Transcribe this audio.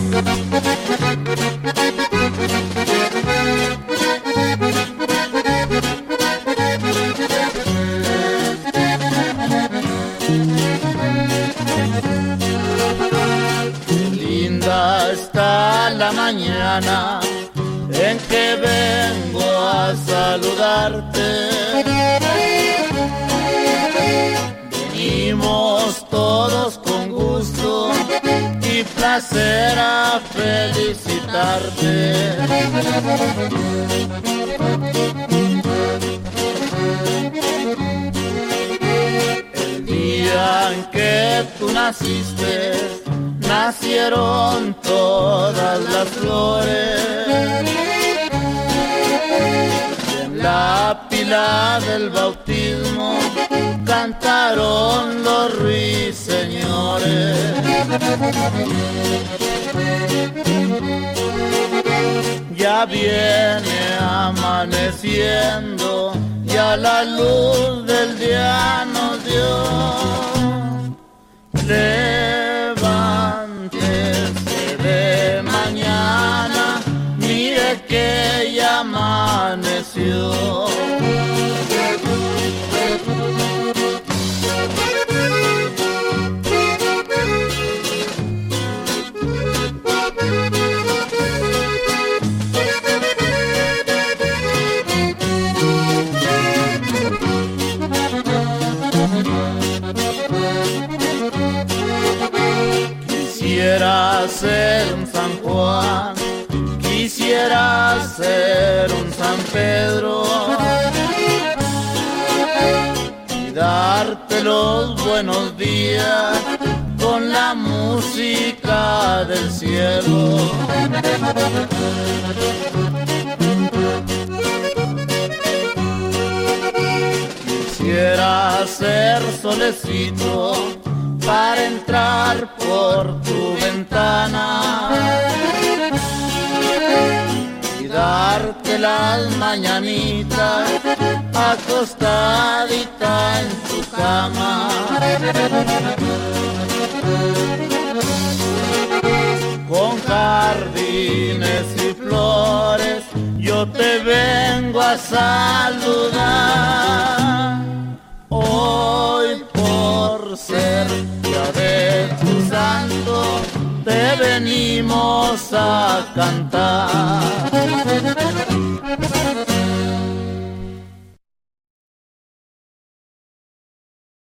Linda está la mañana en que vengo a saludarte. Venimos todos con gusto y placer a felicitarte. El día en que tú naciste, nacieron todas las flores. En la pila del bautismo cantaron los ruiseñores. Ya viene amaneciendo, ya la luz del día nos dio. Levántese de mañana, mire que ya amaneció. Quisiera ser un San Juan, quisiera ser un San Pedro y darte los buenos días con la música del cielo. Quisiera ser solecito para entrar por tu ventana y darte las mañanitas acostadita en tu cama. Con jardines y flores yo te vengo a saludar. Hoy por ser día de tu santo te venimos a cantar.